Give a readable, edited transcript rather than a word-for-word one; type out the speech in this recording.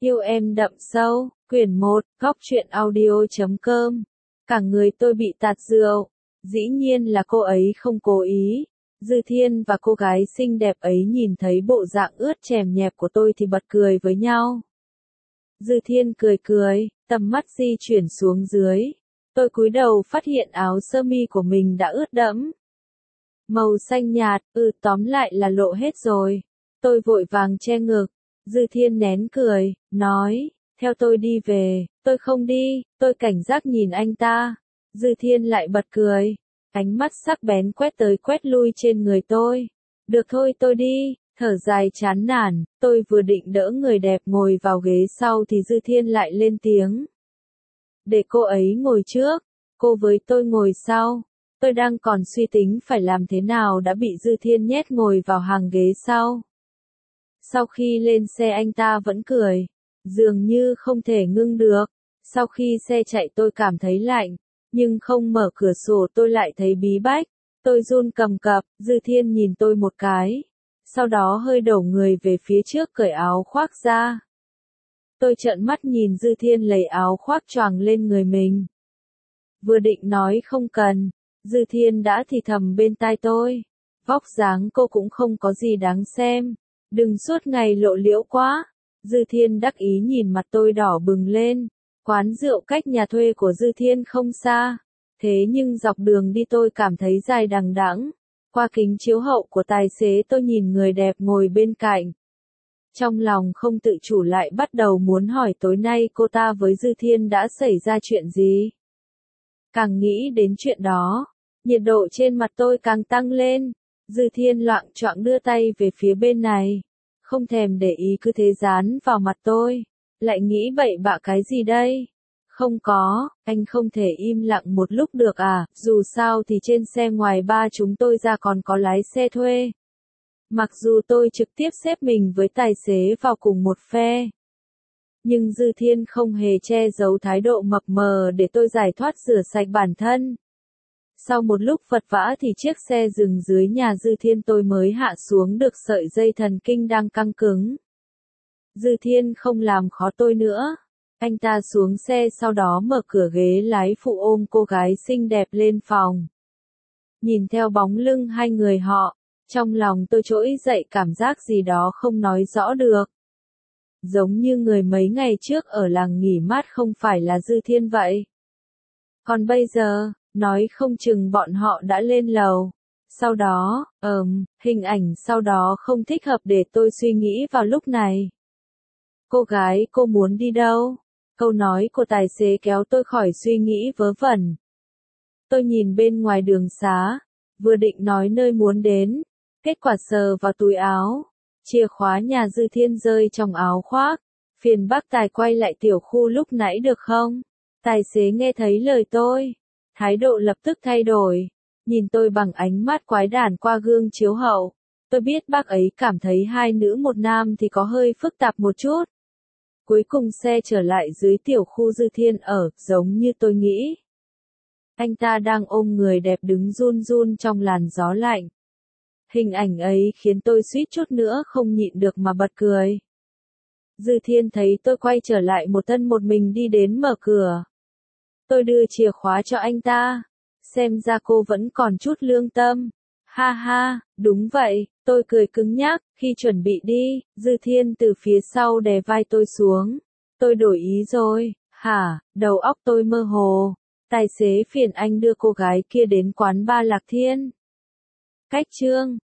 Yêu em đậm sâu, quyển 1, góc truyện audio.com. Cả người tôi bị tạt rượu. Dĩ nhiên là cô ấy không cố ý. Dư Thiên và cô gái xinh đẹp ấy nhìn thấy bộ dạng ướt chèm nhẹp của tôi thì bật cười với nhau. Dư Thiên cười cười, tầm mắt di chuyển xuống dưới. Tôi cúi đầu phát hiện áo sơ mi của mình đã ướt đẫm. Màu xanh nhạt, tóm lại là lộ hết rồi. Tôi vội vàng che ngực. Dư Thiên nén cười, nói, theo tôi đi về. Tôi không đi, tôi cảnh giác nhìn anh ta. Dư Thiên lại bật cười. Ánh mắt sắc bén quét tới quét lui trên người tôi. Được thôi tôi đi, thở dài chán nản, tôi vừa định đỡ người đẹp ngồi vào ghế sau thì Dư Thiên lại lên tiếng. Để cô ấy ngồi trước, cô với tôi ngồi sau. Tôi đang còn suy tính phải làm thế nào đã bị Dư Thiên nhét ngồi vào hàng ghế sau. Sau khi lên xe anh ta vẫn cười, dường như không thể ngưng được. Sau khi xe chạy tôi cảm thấy lạnh, nhưng không mở cửa sổ tôi lại thấy bí bách. Tôi run cầm cập, Dư Thiên nhìn tôi một cái. Sau đó hơi đổ người về phía trước cởi áo khoác ra. Tôi trợn mắt nhìn Dư Thiên lấy áo khoác choàng lên người mình. Vừa định nói không cần, Dư Thiên đã thì thầm bên tai tôi. Vóc dáng cô cũng không có gì đáng xem. Đừng suốt ngày lộ liễu quá. Dư Thiên đắc ý nhìn mặt tôi đỏ bừng lên. Quán rượu cách nhà thuê của Dư Thiên không xa. Thế nhưng dọc đường đi tôi cảm thấy dài đằng đẵng. Qua kính chiếu hậu của tài xế tôi nhìn người đẹp ngồi bên cạnh. Trong lòng không tự chủ lại bắt đầu muốn hỏi tối nay cô ta với Dư Thiên đã xảy ra chuyện gì. Càng nghĩ đến chuyện đó, nhiệt độ trên mặt tôi càng tăng lên. Dư Thiên loạng choạng đưa tay về phía bên này. Không thèm để ý cứ thế dán vào mặt tôi. Lại nghĩ bậy bạ cái gì đây? Không có, anh không thể im lặng một lúc được à, dù sao thì trên xe ngoài ba chúng tôi ra còn có lái xe thuê. Mặc dù tôi trực tiếp xếp mình với tài xế vào cùng một phe. Nhưng Dư Thiên không hề che giấu thái độ mập mờ để tôi giải thoát rửa sạch bản thân. Sau một lúc vật vã thì chiếc xe dừng dưới nhà Dư Thiên tôi mới hạ xuống được sợi dây thần kinh đang căng cứng. Dư Thiên không làm khó tôi nữa. Anh ta xuống xe sau đó mở cửa ghế lái phụ ôm cô gái xinh đẹp lên phòng. Nhìn theo bóng lưng hai người họ, trong lòng tôi trỗi dậy cảm giác gì đó không nói rõ được. Giống như người mấy ngày trước ở làng nghỉ mát không phải là Dư Thiên vậy. Còn bây giờ, nói không chừng bọn họ đã lên lầu. Sau đó, hình ảnh sau đó không thích hợp để tôi suy nghĩ vào lúc này. Cô gái cô muốn đi đâu? Câu nói của tài xế kéo tôi khỏi suy nghĩ vớ vẩn. Tôi nhìn bên ngoài đường xá, vừa định nói nơi muốn đến, kết quả sờ vào túi áo. Chìa khóa nhà Dư Thiên rơi trong áo khoác. Phiền bác tài quay lại tiểu khu lúc nãy được không? Tài xế nghe thấy lời tôi. Thái độ lập tức thay đổi. Nhìn tôi bằng ánh mắt quái đản qua gương chiếu hậu. Tôi biết bác ấy cảm thấy hai nữ một nam thì có hơi phức tạp một chút. Cuối cùng xe trở lại dưới tiểu khu Dư Thiên ở, giống như tôi nghĩ. Anh ta đang ôm người đẹp đứng run run trong làn gió lạnh. Hình ảnh ấy khiến tôi suýt chút nữa không nhịn được mà bật cười. Dư Thiên thấy tôi quay trở lại một thân một mình đi đến mở cửa. Tôi đưa chìa khóa cho anh ta. Xem ra cô vẫn còn chút lương tâm. Ha ha, đúng vậy, tôi cười cứng nhắc. Khi chuẩn bị đi, Dư Thiên từ phía sau đè vai tôi xuống. Tôi đổi ý rồi. Hả, đầu óc tôi mơ hồ. Tài xế phiền anh đưa cô gái kia đến quán bar Lạc Thiên. Cách chương